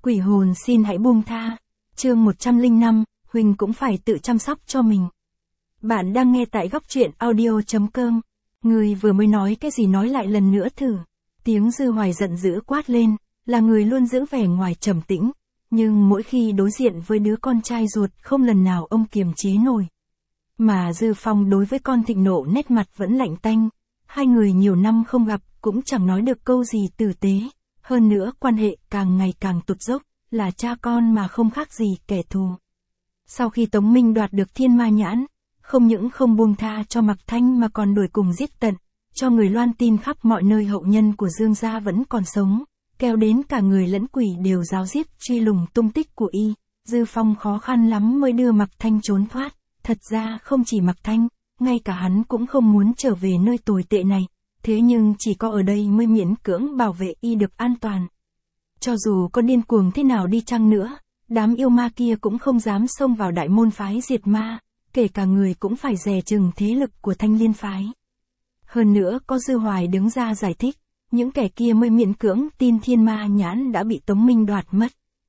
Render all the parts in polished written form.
Quỷ hồn xin hãy buông tha. Chương 105, Huỳnh cũng phải tự chăm sóc cho mình. Bạn đang nghe tại góc truyện audio.com. Người vừa mới nói cái gì nói lại lần nữa thử. Tiếng Dư Hoài giận dữ quát lên, là người luôn giữ vẻ ngoài trầm tĩnh, nhưng mỗi khi đối diện với đứa con trai ruột không lần nào ông kiềm chế nổi. Mà Dư Phong đối với con Thịnh Nộ nét mặt vẫn lạnh tanh, hai người nhiều năm không gặp cũng chẳng nói được câu gì tử tế, hơn nữa quan hệ càng ngày càng tụt dốc, là cha con mà không khác gì kẻ thù. Sau khi Tống Minh đoạt được Thiên Ma Nhãn, không những không buông tha cho Mạc Thanh mà còn đuổi cùng giết tận, cho người loan tin khắp mọi nơi hậu nhân của Dương gia vẫn còn sống, kéo đến cả người lẫn quỷ đều ráo riết truy lùng tung tích của y. Dư Phong khó khăn lắm mới đưa Mạc Thanh trốn thoát, thật ra không chỉ Mạc Thanh, ngay cả hắn cũng không muốn trở về nơi tồi tệ này, thế nhưng chỉ có ở đây mới miễn cưỡng bảo vệ y được an toàn. Cho dù có điên cuồng thế nào đi chăng nữa, đám yêu ma kia cũng không dám xông vào đại môn phái diệt ma, kể cả người cũng phải dè chừng thế lực của Thanh Liên phái. Hơn nữa có Dư Hoài đứng ra giải thích, những kẻ kia mới miễn cưỡng tin Thiên Ma Nhãn đã bị Tống Minh đoạt mất.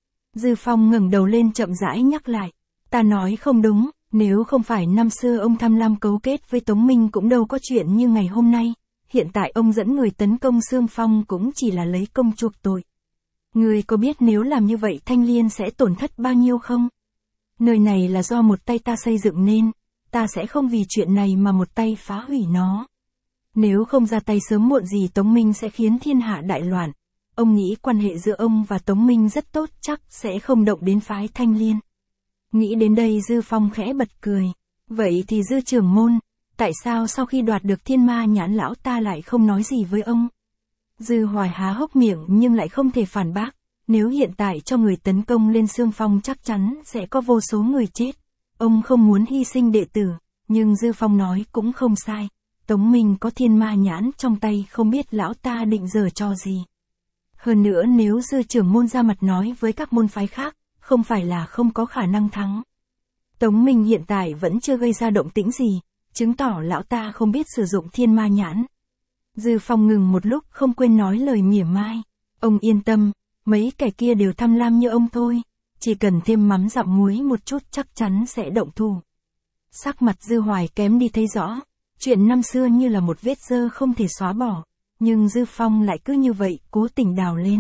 Dư Phong ngẩng đầu lên chậm rãi nhắc lại, ta nói không đúng, nếu không phải năm xưa ông tham lam cấu kết với Tống Minh cũng đâu có chuyện như ngày hôm nay, hiện tại ông dẫn người tấn công Sương Phong cũng chỉ là lấy công chuộc tội. Người có biết nếu làm như vậy Thanh Liên sẽ tổn thất bao nhiêu không? Nơi này là do một tay ta xây dựng nên, ta sẽ không vì chuyện này mà một tay phá hủy nó. Nếu không ra tay sớm muộn gì Tống Minh sẽ khiến thiên hạ đại loạn. Ông nghĩ quan hệ giữa ông và Tống Minh rất tốt, chắc sẽ không động đến phái Thanh Liên. Nghĩ đến đây Dư Phong khẽ bật cười. Vậy thì Dư trưởng môn, tại sao sau khi đoạt được Thiên Ma Nhãn lão ta lại không nói gì với ông? Dư Hoài há hốc miệng nhưng lại không thể phản bác. Nếu hiện tại cho người tấn công lên Sương Phong chắc chắn sẽ có vô số người chết. Ông không muốn hy sinh đệ tử, nhưng Dư Phong nói cũng không sai. Tống Minh có Thiên Ma Nhãn trong tay không biết lão ta định giở trò gì. Hơn nữa nếu Dư trưởng môn ra mặt nói với các môn phái khác, không phải là không có khả năng thắng. Tống Minh hiện tại vẫn chưa gây ra động tĩnh gì, chứng tỏ lão ta không biết sử dụng Thiên Ma Nhãn. Dư Phong ngừng một lúc không quên nói lời mỉa mai. Ông yên tâm, mấy kẻ kia đều tham lam như ông thôi, chỉ cần thêm mắm dặm muối một chút chắc chắn sẽ động thủ. Sắc mặt Dư Hoài kém đi thấy rõ, chuyện năm xưa như là một vết dơ không thể xóa bỏ, nhưng Dư Phong lại cứ như vậy cố tình đào lên.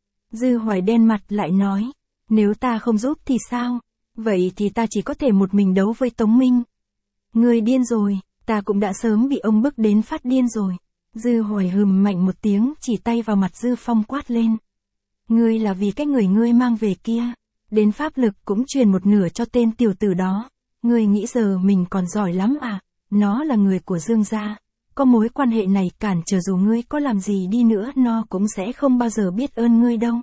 Dư Hoài đen mặt lại nói, nếu ta không giúp thì sao, vậy thì ta chỉ có thể một mình đấu với Tống Minh. Người điên rồi, ta cũng đã sớm bị ông bức đến phát điên rồi. Dư Hoài hừm mạnh một tiếng chỉ tay vào mặt Dư Phong quát lên. Ngươi là vì cái người ngươi mang về kia, đến pháp lực cũng truyền một nửa cho tên tiểu tử đó. Ngươi nghĩ giờ mình còn giỏi lắm à, nó là người của Dương gia, có mối quan hệ này cản trở dù ngươi có làm gì đi nữa nó cũng sẽ không bao giờ biết ơn ngươi đâu.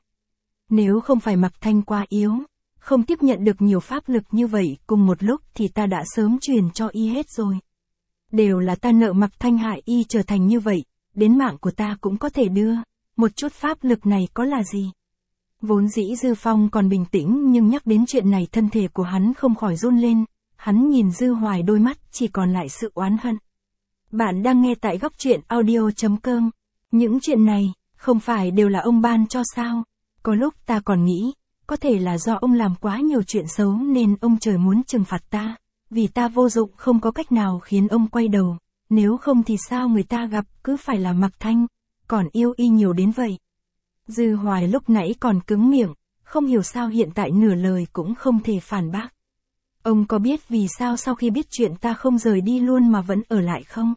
Nếu không phải Mạc Thanh quá yếu, không tiếp nhận được nhiều pháp lực như vậy cùng một lúc thì ta đã sớm truyền cho y hết rồi. Đều là ta nợ Mạc Thanh hại y trở thành như vậy, đến mạng của ta cũng có thể đưa, một chút pháp lực này có là gì. Vốn dĩ Dư Phong còn bình tĩnh nhưng nhắc đến chuyện này thân thể của hắn không khỏi run lên, hắn nhìn Dư Hoài đôi mắt chỉ còn lại sự oán hận. Bạn đang nghe tại góc truyện audio.com. Những chuyện này, không phải đều là ông ban cho sao? Có lúc ta còn nghĩ, có thể là do ông làm quá nhiều chuyện xấu nên ông trời muốn trừng phạt ta, vì ta vô dụng không có cách nào khiến ông quay đầu, nếu không thì sao người ta gặp cứ phải là Mạc Thanh, còn yêu y nhiều đến vậy. Dư Hoài lúc nãy còn cứng miệng, không hiểu sao hiện tại nửa lời cũng không thể phản bác. Ông có biết vì sao sau khi biết chuyện ta không rời đi luôn mà vẫn ở lại không?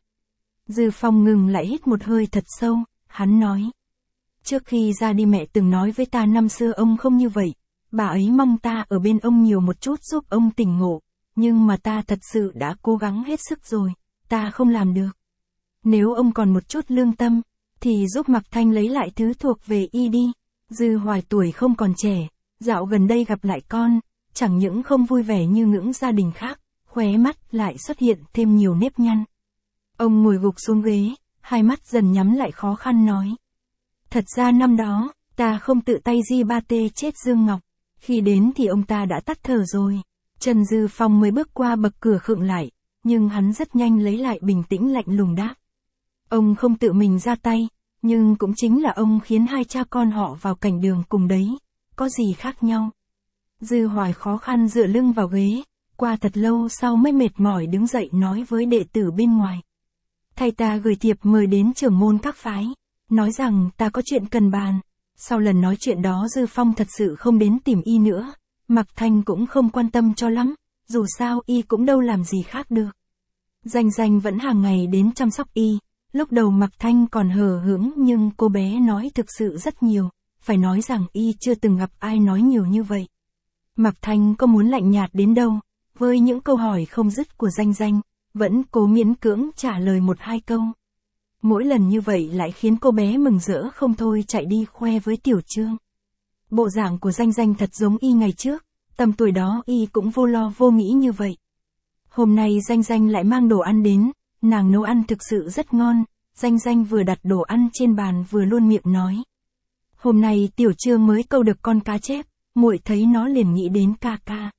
Dư Phong ngừng lại hít một hơi thật sâu, hắn nói. Trước khi ra đi mẹ từng nói với ta năm xưa ông không như vậy, bà ấy mong ta ở bên ông nhiều một chút giúp ông tỉnh ngộ, nhưng mà ta thật sự đã cố gắng hết sức rồi, ta không làm được. Nếu ông còn một chút lương tâm, thì giúp Mạc Thanh lấy lại thứ thuộc về y đi. Dư Hoài tuổi không còn trẻ, dạo gần đây gặp lại con, chẳng những không vui vẻ như những gia đình khác, khóe mắt lại xuất hiện thêm nhiều nếp nhăn. Ông ngồi gục xuống ghế, hai mắt dần nhắm lại khó khăn nói. Thật ra năm đó, ta không tự tay di ba tê chết Dương Ngọc, khi đến thì ông ta đã tắt thở rồi. Trần Dư Phong mới bước qua bậc cửa khựng lại, nhưng hắn rất nhanh lấy lại bình tĩnh lạnh lùng đáp. Ông không tự mình ra tay, nhưng cũng chính là ông khiến hai cha con họ vào cảnh đường cùng đấy. có gì khác nhau. Dư Hoài khó khăn dựa lưng vào ghế, qua thật lâu sau mới mệt mỏi đứng dậy nói với đệ tử bên ngoài. Thầy ta gửi thiệp mời đến trưởng môn các phái, nói rằng ta có chuyện cần bàn. Sau lần nói chuyện đó Dư Phong thật sự không đến tìm y nữa, Mạc Thanh cũng không quan tâm cho lắm, dù sao y cũng đâu làm gì khác được. Danh Danh vẫn hàng ngày đến chăm sóc y, lúc đầu Mạc Thanh còn hờ hững nhưng cô bé nói thực sự rất nhiều, phải nói rằng y chưa từng gặp ai nói nhiều như vậy. Mạc Thanh có muốn lạnh nhạt đến đâu, với những câu hỏi không dứt của Danh Danh, vẫn cố miễn cưỡng trả lời một hai câu. Mỗi lần như vậy lại khiến cô bé mừng rỡ không thôi chạy đi khoe với Tiểu Trương. Bộ dạng của Danh Danh thật giống y ngày trước, tầm tuổi đó y cũng vô lo vô nghĩ như vậy. Hôm nay Danh Danh lại mang đồ ăn đến, nàng nấu ăn thực sự rất ngon, Danh Danh vừa đặt đồ ăn trên bàn vừa luôn miệng nói. Hôm nay Tiểu Trương mới câu được con cá chép, muội thấy nó liền nghĩ đến ca ca.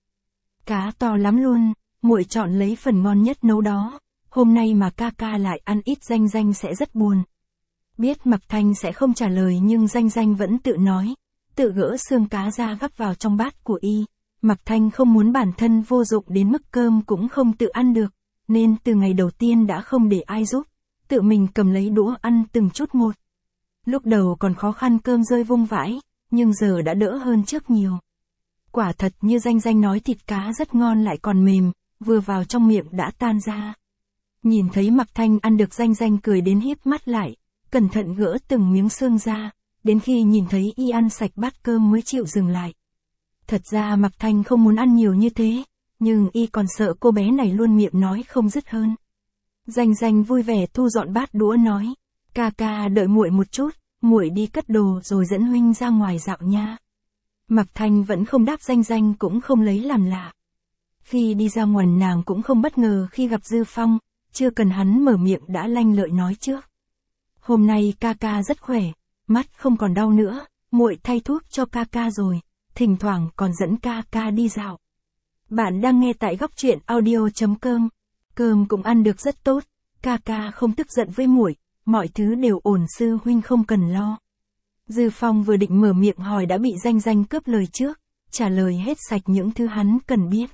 Cá to lắm luôn, muội chọn lấy phần ngon nhất nấu đó, hôm nay mà ca ca lại ăn ít Danh Danh sẽ rất buồn. Biết Mạc Thanh sẽ không trả lời nhưng Danh Danh vẫn tự nói, tự gỡ xương cá ra gắp vào trong bát của y. Mạc Thanh không muốn bản thân vô dụng đến mức cơm cũng không tự ăn được, nên từ ngày đầu tiên đã không để ai giúp, tự mình cầm lấy đũa ăn từng chút một. Lúc đầu còn khó khăn cơm rơi vung vãi, nhưng giờ đã đỡ hơn trước nhiều. Quả thật như Danh Danh nói thịt cá rất ngon lại còn mềm, vừa vào trong miệng đã tan ra. Nhìn thấy Mạc Thanh ăn được Danh Danh cười đến híp mắt lại, cẩn thận gỡ từng miếng xương ra, đến khi nhìn thấy y ăn sạch bát cơm mới chịu dừng lại. Thật ra Mạc Thanh không muốn ăn nhiều như thế, nhưng y còn sợ cô bé này luôn miệng nói không dứt hơn. Danh Danh vui vẻ thu dọn bát đũa nói, ca ca đợi muội một chút, muội đi cất đồ rồi dẫn huynh ra ngoài dạo nha. Mạc Thanh vẫn không đáp Danh Danh cũng không lấy làm lạ. Khi đi ra ngoài nàng cũng không bất ngờ khi gặp Dư Phong, chưa cần hắn mở miệng đã lanh lợi nói trước. Hôm nay ca ca rất khỏe, mắt không còn đau nữa, muội thay thuốc cho ca ca rồi, thỉnh thoảng còn dẫn ca ca đi dạo. Bạn đang nghe tại Góc Truyện Audio.com. Cơm cũng ăn được rất tốt, ca ca không tức giận với muội, mọi thứ đều ổn sư huynh không cần lo. Dư Phong vừa định mở miệng hỏi đã bị Danh Danh cướp lời trước, trả lời hết sạch những thứ hắn cần biết.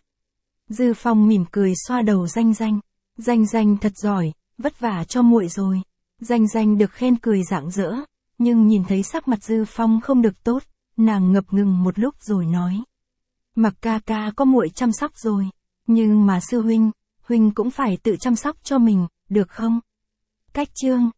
Dư Phong mỉm cười xoa đầu Danh Danh. Danh Danh thật giỏi, vất vả cho muội rồi. Danh Danh được khen cười rạng rỡ, nhưng nhìn thấy sắc mặt Dư Phong không được tốt, nàng ngập ngừng một lúc rồi nói. Mặc ca ca có muội chăm sóc rồi, nhưng mà sư huynh, huynh cũng phải tự chăm sóc cho mình, được không? Cách chương